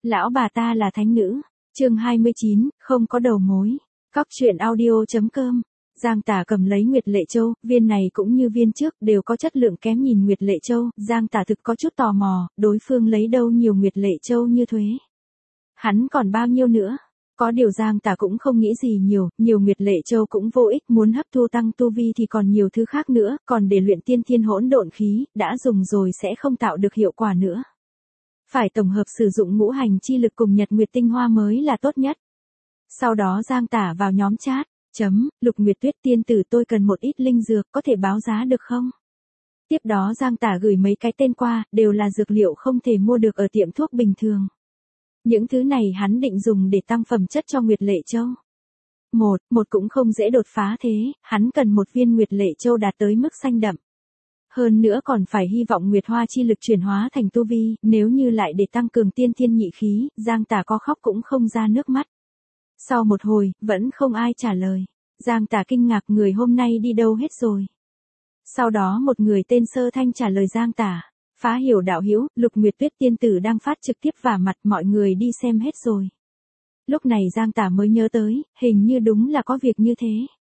Lão bà ta là thánh nữ. Chương 29, không có đầu mối. Cóc truyện audio.com. Giang Tả cầm lấy Nguyệt Lệ Châu, viên này cũng như viên trước đều có chất lượng kém nhìn Nguyệt Lệ Châu, Giang Tả thực có chút tò mò, đối phương lấy đâu nhiều Nguyệt Lệ Châu như thuế. Hắn còn bao nhiêu nữa? Có điều Giang Tả cũng không nghĩ gì nhiều Nguyệt Lệ Châu cũng vô ích, muốn hấp thu tăng tu vi thì còn nhiều thứ khác nữa, còn để luyện tiên thiên hỗn độn khí, đã dùng rồi sẽ không tạo được hiệu quả nữa. Phải tổng hợp sử dụng ngũ hành chi lực cùng Nhật Nguyệt tinh hoa mới là tốt nhất. Sau đó Giang Tả vào nhóm chat, Lục Nguyệt Tuyết tiên tử tôi cần một ít linh dược, có thể báo giá được không? Tiếp đó Giang Tả gửi mấy cái tên qua, đều là dược liệu không thể mua được ở tiệm thuốc bình thường. Những thứ này hắn định dùng để tăng phẩm chất cho Nguyệt Lệ Châu. Một cũng không dễ đột phá thế, hắn cần một viên Nguyệt Lệ Châu đạt tới mức xanh đậm. Hơn nữa còn phải hy vọng Nguyệt Hoa chi lực chuyển hóa thành tu vi, nếu như lại để tăng cường tiên thiên nhị khí, Giang Tả có khóc cũng không ra nước mắt. Sau một hồi, vẫn không ai trả lời. Giang Tả kinh ngạc, người hôm nay đi đâu hết rồi. Sau đó một người tên Sơ Thanh trả lời Giang Tả, Phá Hiểu đạo hữu, Lục Nguyệt Tuyết tiên tử đang phát trực tiếp vả mặt, mọi người đi xem hết rồi. Lúc này Giang Tả mới nhớ tới, hình như đúng là có việc như thế.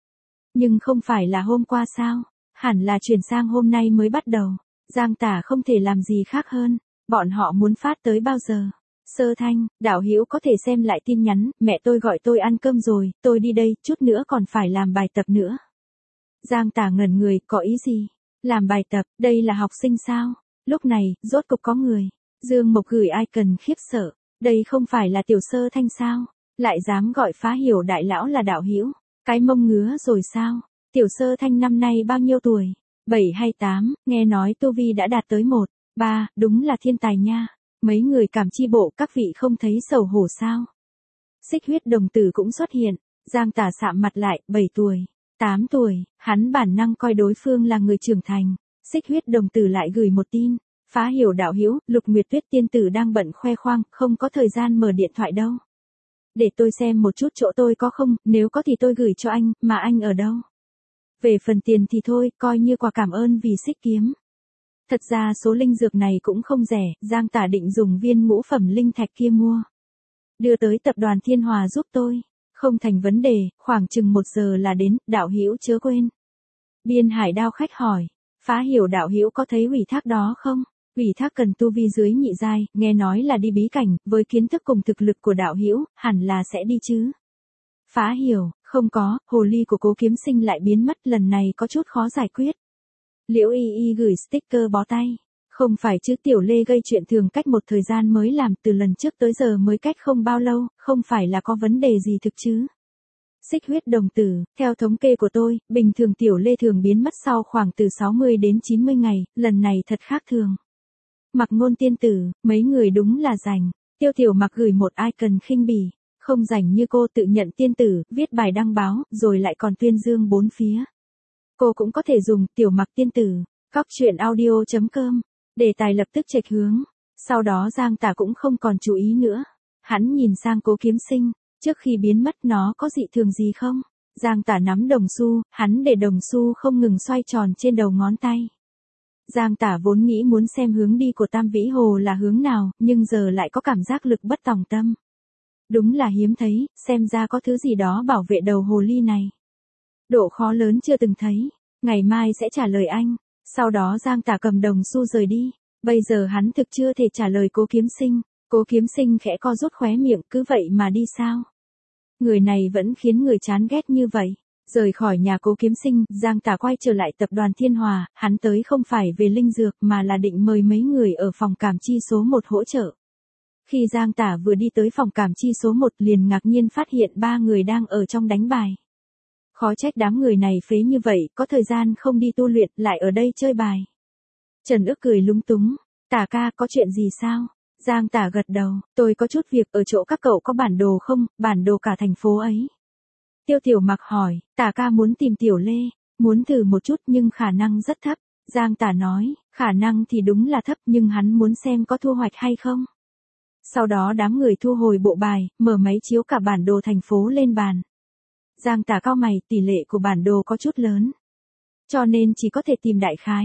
Nhưng không phải là hôm qua sao, hẳn là chuyển sang hôm nay mới bắt đầu. Giang Tả không thể làm gì khác hơn, bọn họ muốn phát tới bao giờ? Sơ Thanh, đạo hữu có thể xem lại tin nhắn, mẹ tôi gọi tôi ăn cơm rồi, tôi đi đây, chút nữa còn phải làm bài tập nữa. Giang Tả ngẩn người, có ý gì? Làm bài tập, đây là học sinh sao? Lúc này, rốt cục có người. Dương Mộc gửi icon khiếp sợ, đây không phải là Tiểu Sơ Thanh sao? Lại dám gọi Phá Hiểu đại lão là đạo hữu, cái mông ngứa rồi sao? Tiểu Sơ Thanh năm nay bao nhiêu tuổi? 7 hay 8, nghe nói tu vi đã đạt tới 1, 3, đúng là thiên tài nha. Mấy người cảm chi bộ các vị không thấy xấu hổ sao? Xích huyết đồng tử cũng xuất hiện, Giang Tả sạm mặt lại, 7 tuổi, 8 tuổi, hắn bản năng coi đối phương là người trưởng thành. Xích huyết đồng tử lại gửi một tin, Phá Hiểu đạo hữu, Lục Nguyệt Tuyết tiên tử đang bận khoe khoang, không có thời gian mở điện thoại đâu. Để tôi xem một chút chỗ tôi có không, nếu có thì tôi gửi cho anh, mà anh ở đâu? Về phần tiền thì thôi, coi như quà cảm ơn vì xích kiếm. Thật ra số linh dược này cũng không rẻ, Giang Tả định dùng viên ngũ phẩm linh thạch kia mua. Đưa tới tập đoàn Thiên Hòa giúp tôi, không thành vấn đề, khoảng chừng 1 giờ là đến, đạo hữu chớ quên. Biên Hải Đao khách hỏi, Phá Hiểu đạo hữu có thấy ủy thác đó không? Ủy thác cần tu vi dưới nhị giai, nghe nói là đi bí cảnh, với kiến thức cùng thực lực của đạo hữu, hẳn là sẽ đi chứ. Phá Hiểu, không có, hồ ly của Cố Kiếm Sinh lại biến mất, lần này có chút khó giải quyết. Liễu Y Y gửi sticker bó tay. Không phải chứ, Tiểu Lê gây chuyện thường cách một thời gian mới làm, từ lần trước tới giờ mới cách không bao lâu, không phải là có vấn đề gì thực chứ. Xích huyết đồng tử, theo thống kê của tôi, bình thường Tiểu Lê thường biến mất sau khoảng từ 60 đến 90 ngày, lần này thật khác thường. Mặc Ngôn tiên tử, mấy người đúng là rảnh. Tiêu Tiểu Mặc gửi một icon khinh bỉ, không rảnh như cô, tự nhận tiên tử, viết bài đăng báo, rồi lại còn tuyên dương bốn phía. Cô cũng có thể dùng, Tiểu Mặc tiên tử. Cóc truyện audio.com. Đề tài lập tức chệch hướng. Sau đó Giang Tả cũng không còn chú ý nữa. Hắn nhìn sang Cố Kiếm Sinh, trước khi biến mất nó có dị thường gì không? Giang Tả nắm đồng xu, hắn để đồng xu không ngừng xoay tròn trên đầu ngón tay. Giang Tả vốn nghĩ muốn xem hướng đi của Tam Vĩ Hồ là hướng nào, nhưng giờ lại có cảm giác lực bất tòng tâm. Đúng là hiếm thấy, xem ra có thứ gì đó bảo vệ đầu hồ ly này. Độ khó lớn chưa từng thấy, ngày mai sẽ trả lời anh. Sau đó Giang Tả cầm đồng xu rời đi. Bây giờ hắn thực chưa thể trả lời Cố Kiếm Sinh. Cố Kiếm Sinh khẽ co rút khóe miệng, cứ vậy mà đi sao? Người này vẫn khiến người chán ghét như vậy. Rời khỏi nhà Cố Kiếm Sinh, Giang Tả quay trở lại tập đoàn Thiên Hòa, hắn tới không phải về linh dược mà là định mời mấy người ở phòng cảm chi số 1 hỗ trợ. Khi Giang Tả vừa đi tới phòng cảm chi số 1 liền ngạc nhiên phát hiện 3 người đang ở trong đánh bài. Khó trách đám người này phế như vậy, có thời gian không đi tu luyện, lại ở đây chơi bài. Trần Ước cười lúng túng, Tả ca có chuyện gì sao? Giang Tả gật đầu, tôi có chút việc, ở chỗ các cậu có bản đồ không, bản đồ cả thành phố ấy. Tiêu Tiểu Mặc hỏi, Tả ca muốn tìm Tiểu Lê, muốn thử một chút nhưng khả năng rất thấp. Giang Tả nói, khả năng thì đúng là thấp nhưng hắn muốn xem có thu hoạch hay không. Sau đó đám người thu hồi bộ bài, mở máy chiếu cả bản đồ thành phố lên bàn. Giang Tả cau mày, tỷ lệ của bản đồ có chút lớn. Cho nên chỉ có thể tìm đại khái.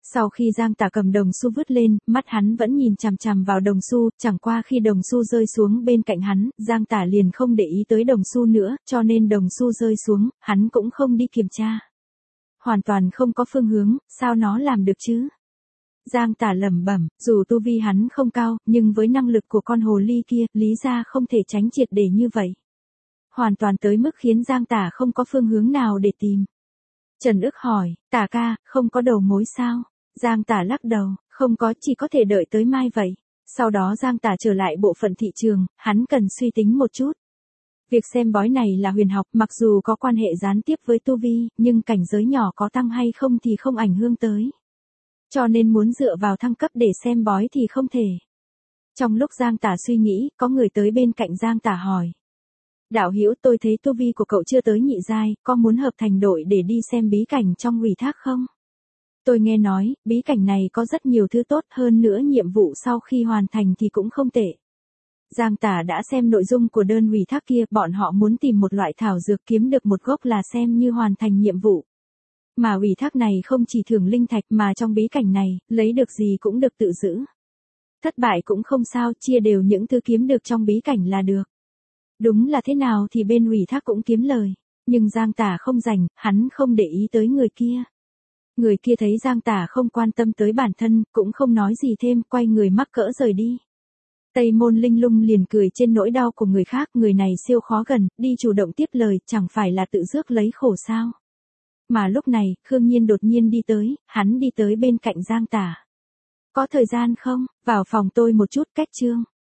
Sau khi Giang Tả cầm đồng xu vứt lên, mắt hắn vẫn nhìn chằm chằm vào đồng xu, chẳng qua khi đồng xu rơi xuống bên cạnh hắn, Giang Tả liền không để ý tới đồng xu nữa, cho nên đồng xu rơi xuống, hắn cũng không đi kiểm tra. Hoàn toàn không có phương hướng, sao nó làm được chứ? Giang Tả lẩm bẩm, dù tu vi hắn không cao, nhưng với năng lực của con hồ ly kia, lý ra không thể tránh triệt để như vậy. Hoàn toàn tới mức khiến Giang Tả không có phương hướng nào để tìm. Trần Ức hỏi, Tả ca, không có đầu mối sao? Giang Tả lắc đầu, không có, chỉ có thể đợi tới mai vậy. Sau đó Giang Tả trở lại bộ phận thị trường, hắn cần suy tính một chút. Việc xem bói này là huyền học, mặc dù có quan hệ gián tiếp với tu vi, nhưng cảnh giới nhỏ có tăng hay không thì không ảnh hưởng tới. Cho nên muốn dựa vào thăng cấp để xem bói thì không thể. Trong lúc Giang Tả suy nghĩ, có người tới bên cạnh Giang Tả hỏi. Đạo hữu, tôi thấy tu vi của cậu chưa tới nhị giai, có muốn hợp thành đội để đi xem bí cảnh trong ủy thác không? Tôi nghe nói, bí cảnh này có rất nhiều thứ tốt, hơn nữa nhiệm vụ sau khi hoàn thành thì cũng không tệ. Giang Tả đã xem nội dung của đơn ủy thác kia, bọn họ muốn tìm một loại thảo dược kiếm được một gốc là xem như hoàn thành nhiệm vụ. Mà ủy thác này không chỉ thưởng linh thạch mà trong bí cảnh này, lấy được gì cũng được tự giữ. Thất bại cũng không sao, chia đều những thứ kiếm được trong bí cảnh là được. Đúng là thế nào thì bên ủy thác cũng kiếm lời. Nhưng Giang Tả không rảnh, hắn không để ý tới người kia. Người kia thấy Giang Tả không quan tâm tới bản thân, cũng không nói gì thêm, quay người mắc cỡ rời đi. Tây Môn Linh Lung liền cười trên nỗi đau của người khác, người này siêu khó gần, đi chủ động tiếp lời, chẳng phải là tự rước lấy khổ sao. Mà lúc này, Khương Nhiên đột nhiên đi tới, hắn đi tới bên cạnh Giang Tả. Có thời gian không, vào phòng tôi một chút, cách chương.